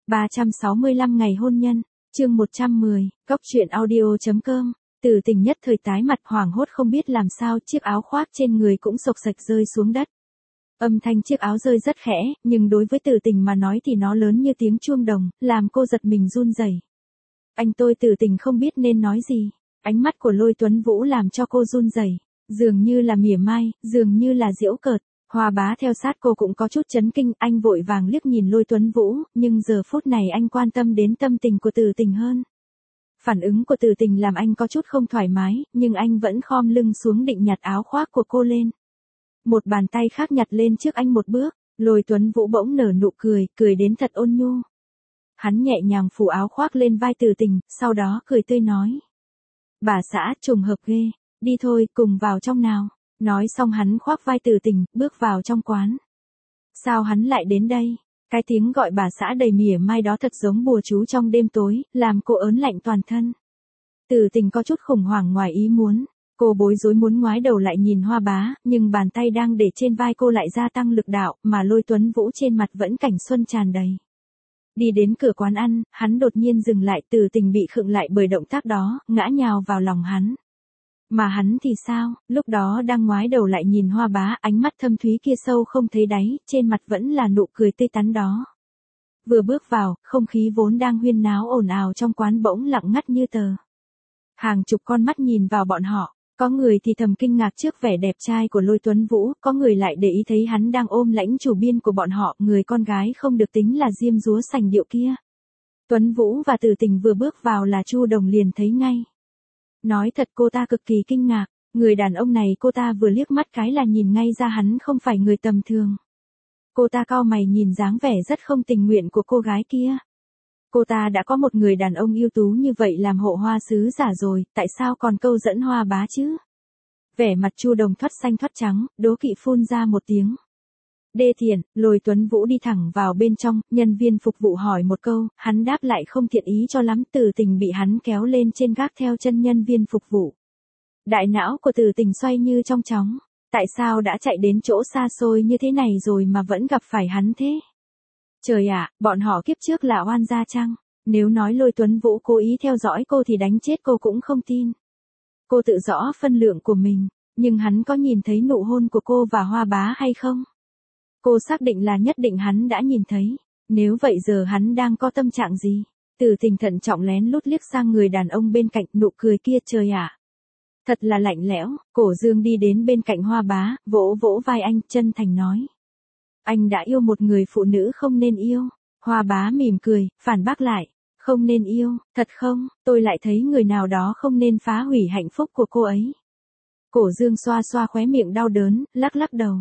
365 ngày hôn nhân, chương 110, Cóc truyện audio.com. Từ tình nhất thời tái mặt hoảng hốt không biết làm sao, chiếc áo khoác trên người cũng xộc xệch rơi xuống đất. Âm thanh chiếc áo rơi rất khẽ, nhưng đối với Từ tình mà nói thì nó lớn như tiếng chuông đồng, làm cô giật mình run rẩy. Anh tôi Từ tình không biết nên nói gì. Ánh mắt của Lôi Tuấn Vũ làm cho cô run rẩy, dường như là mỉa mai, dường như là giễu cợt. Hoa Bá theo sát cô cũng có chút chấn kinh, anh vội vàng liếc nhìn Lôi Tuấn Vũ, nhưng giờ phút này anh quan tâm đến tâm tình của Từ tình hơn. Phản ứng của Từ tình làm anh có chút không thoải mái, nhưng anh vẫn khom lưng xuống định nhặt áo khoác của cô lên. Một bàn tay khác nhặt lên trước anh một bước, Lôi Tuấn Vũ bỗng nở nụ cười, cười đến thật ôn nhu. Hắn nhẹ nhàng phủ áo khoác lên vai Từ tình, sau đó cười tươi nói. Bà xã, trùng hợp ghê, đi thôi, cùng vào trong nào. Nói xong hắn khoác vai Từ tình, bước vào trong quán. Sao hắn lại đến đây? Cái tiếng gọi bà xã đầy mỉa mai đó thật giống bùa chú trong đêm tối, làm cô ớn lạnh toàn thân. Từ tình có chút khủng hoảng ngoài ý muốn. Cô bối rối muốn ngoái đầu lại nhìn Hoa Bá, nhưng bàn tay đang để trên vai cô lại gia tăng lực đạo, mà Lôi Tuấn Vũ trên mặt vẫn cảnh xuân tràn đầy. Đi đến cửa quán ăn, hắn đột nhiên dừng lại, Từ tình bị khựng lại bởi động tác đó, ngã nhào vào lòng hắn. Mà hắn thì sao, lúc đó đang ngoái đầu lại nhìn Hoa Bá, ánh mắt thâm thúy kia sâu không thấy đáy, trên mặt vẫn là nụ cười tươi tắn đó. Vừa bước vào, không khí vốn đang huyên náo ồn ào trong quán bỗng lặng ngắt như tờ. Hàng chục con mắt nhìn vào bọn họ, có người thì thầm kinh ngạc trước vẻ đẹp trai của Lôi Tuấn Vũ, có người lại để ý thấy hắn đang ôm lãnh chủ biên của bọn họ, người con gái không được tính là diêm dúa sành điệu kia. Tuấn Vũ và Từ tình vừa bước vào là Chu Đồng liền thấy ngay. Nói thật cô ta cực kỳ kinh ngạc, người đàn ông này cô ta vừa liếc mắt cái là nhìn ngay ra hắn không phải người tầm thường. Cô ta cau mày nhìn dáng vẻ rất không tình nguyện của cô gái kia. Cô ta đã có một người đàn ông ưu tú như vậy làm hộ hoa sứ giả rồi, tại sao còn câu dẫn Hoa Bá chứ? Vẻ mặt Chu Đồng thoắt xanh thoắt trắng, đố kỵ phun ra một tiếng. Đê tiện, Lôi Tuấn Vũ đi thẳng vào bên trong, nhân viên phục vụ hỏi một câu, hắn đáp lại không thiện ý cho lắm, Từ tình bị hắn kéo lên trên gác theo chân nhân viên phục vụ. Đại não của Từ tình xoay như trong chóng, tại sao đã chạy đến chỗ xa xôi như thế này rồi mà vẫn gặp phải hắn thế? Trời ạ, bọn họ kiếp trước là oan gia chăng? Nếu nói Lôi Tuấn Vũ cố ý theo dõi cô thì đánh chết cô cũng không tin. Cô tự rõ phân lượng của mình, nhưng hắn có nhìn thấy nụ hôn của cô và Hoa Bá hay không? Cô xác định là nhất định hắn đã nhìn thấy. Nếu vậy giờ hắn đang có tâm trạng gì? Từ tình thận trọng lén lút liếc sang người đàn ông bên cạnh, nụ cười kia trời ạ. Thật là lạnh lẽo. Cổ Dương đi đến bên cạnh Hoa Bá, vỗ vỗ vai anh, chân thành nói. Anh đã yêu một người phụ nữ không nên yêu. Hoa Bá mỉm cười, phản bác lại. Không nên yêu, thật không, tôi lại thấy người nào đó không nên phá hủy hạnh phúc của cô ấy. Cổ Dương xoa xoa khóe miệng đau đớn, lắc lắc đầu.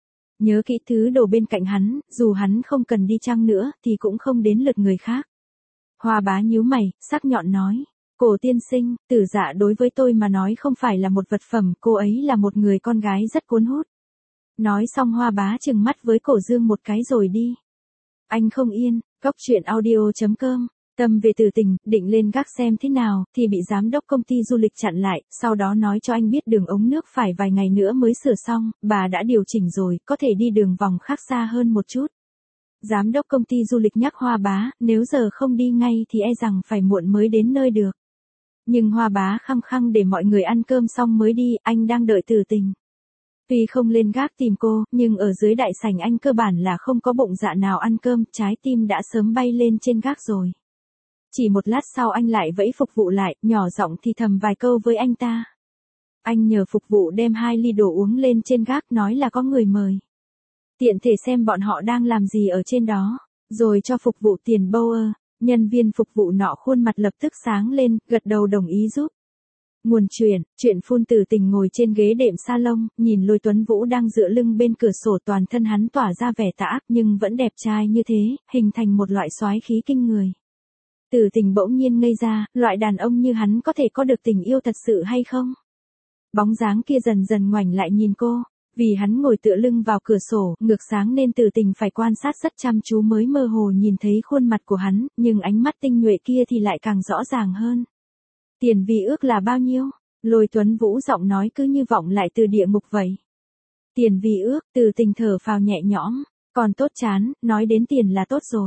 Nhớ kỹ thứ đồ bên cạnh hắn, dù hắn không cần đi chăng nữa, thì cũng không đến lượt người khác. Hoa Bá nhíu mày, sắc nhọn nói. Cổ tiên sinh, Tử Dạ đối với tôi mà nói không phải là một vật phẩm, cô ấy là một người con gái rất cuốn hút. Nói xong Hoa Bá trừng mắt với Cổ Dương một cái rồi đi. Anh không yên, Cóc truyện audio.com. Tâm về Từ tình, định lên gác xem thế nào, thì bị giám đốc công ty du lịch chặn lại, sau đó nói cho anh biết đường ống nước phải vài ngày nữa mới sửa xong, bà đã điều chỉnh rồi, có thể đi đường vòng khác xa hơn một chút. Giám đốc công ty du lịch nhắc Hoa Bá, nếu giờ không đi ngay thì e rằng phải muộn mới đến nơi được. Nhưng Hoa Bá khăng khăng để mọi người ăn cơm xong mới đi, anh đang đợi Từ tình. Tuy không lên gác tìm cô, nhưng ở dưới đại sảnh anh cơ bản là không có bụng dạ nào ăn cơm, trái tim đã sớm bay lên trên gác rồi. Chỉ một lát sau anh lại vẫy phục vụ lại, nhỏ giọng thì thầm vài câu với anh ta. Anh nhờ phục vụ đem 2 ly đồ uống lên trên gác, nói là có người mời. Tiện thể xem bọn họ đang làm gì ở trên đó, rồi cho phục vụ tiền Bower. Nhân viên phục vụ nọ khuôn mặt lập tức sáng lên, gật đầu đồng ý giúp. Nguồn chuyện phun Từ tình ngồi trên ghế đệm salon, nhìn Lôi Tuấn Vũ đang dựa lưng bên cửa sổ, toàn thân hắn tỏa ra vẻ tà ác nhưng vẫn đẹp trai như thế, hình thành một loại soái khí kinh người. Từ tình bỗng nhiên ngây ra, loại đàn ông như hắn có thể có được tình yêu thật sự hay không? Bóng dáng kia dần dần ngoảnh lại nhìn cô, vì hắn ngồi tựa lưng vào cửa sổ, ngược sáng nên Từ tình phải quan sát rất chăm chú mới mơ hồ nhìn thấy khuôn mặt của hắn, nhưng ánh mắt tinh nhuệ kia thì lại càng rõ ràng hơn. Tiền vi ước là bao nhiêu? Lôi Tuấn Vũ giọng nói cứ như vọng lại từ địa ngục vậy. Tiền vi ước, Từ tình thở phào nhẹ nhõm, còn tốt chán, nói đến tiền là tốt rồi.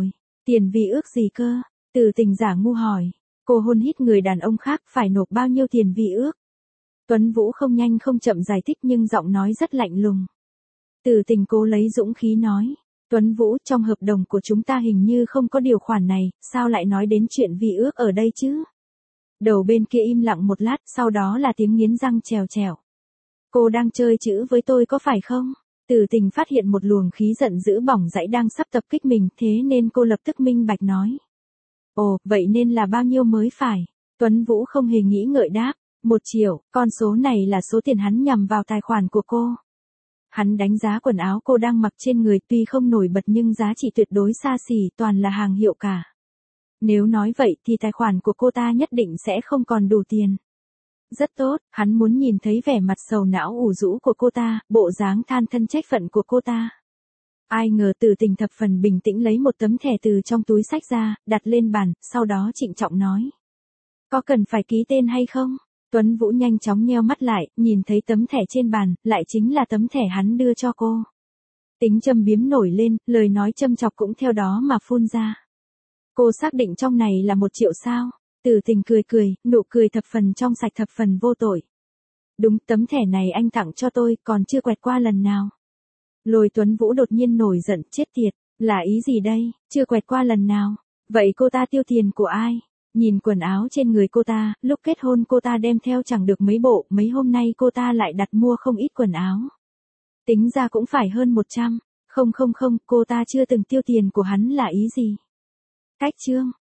Tiền vi ước gì cơ? Từ Tình giả ngu hỏi. Cô hôn hít người đàn ông khác phải nộp bao nhiêu tiền vi ước? Tuấn Vũ không nhanh không chậm giải thích nhưng giọng nói rất lạnh lùng. Từ Tình cố lấy dũng khí nói. Tuấn Vũ, trong hợp đồng của chúng ta hình như không có điều khoản này, sao lại nói đến chuyện vi ước ở đây chứ? Đầu bên kia im lặng một lát, sau đó là tiếng nghiến răng trèo trèo. Cô đang chơi chữ với tôi có phải không? Từ Tình phát hiện một luồng khí giận dữ bỏng rãy đang sắp tập kích mình, thế nên cô lập tức minh bạch nói. Ồ, vậy nên là bao nhiêu mới phải? Tuấn Vũ không hề nghĩ ngợi đáp. 1 triệu, con số này là số tiền hắn nhằm vào tài khoản của cô. Hắn đánh giá quần áo cô đang mặc trên người tuy không nổi bật nhưng giá trị tuyệt đối xa xỉ, toàn là hàng hiệu cả. Nếu nói vậy thì tài khoản của cô ta nhất định sẽ không còn đủ tiền. Rất tốt, hắn muốn nhìn thấy vẻ mặt sầu não ủ rũ của cô ta, bộ dáng than thân trách phận của cô ta. Ai ngờ Từ Tình thập phần bình tĩnh lấy một tấm thẻ từ trong túi xách ra, đặt lên bàn, sau đó trịnh trọng nói. Có cần phải ký tên hay không? Tuấn Vũ nhanh chóng nheo mắt lại, nhìn thấy tấm thẻ trên bàn, lại chính là tấm thẻ hắn đưa cho cô. Tính châm biếm nổi lên, lời nói châm chọc cũng theo đó mà phun ra. Cô xác định trong này là 1 triệu sao? Từ Tình cười cười, nụ cười thập phần trong sạch thập phần vô tội. Đúng, tấm thẻ này anh tặng cho tôi, còn chưa quẹt qua lần nào. Lôi Tuấn Vũ đột nhiên nổi giận, chết tiệt, là ý gì đây, chưa quẹt qua lần nào? Vậy cô ta tiêu tiền của ai? Nhìn quần áo trên người cô ta, lúc kết hôn cô ta đem theo chẳng được mấy bộ, mấy hôm nay cô ta lại đặt mua không ít quần áo. Tính ra cũng phải hơn 100. Không, cô ta chưa từng tiêu tiền của hắn là ý gì? Cách chương.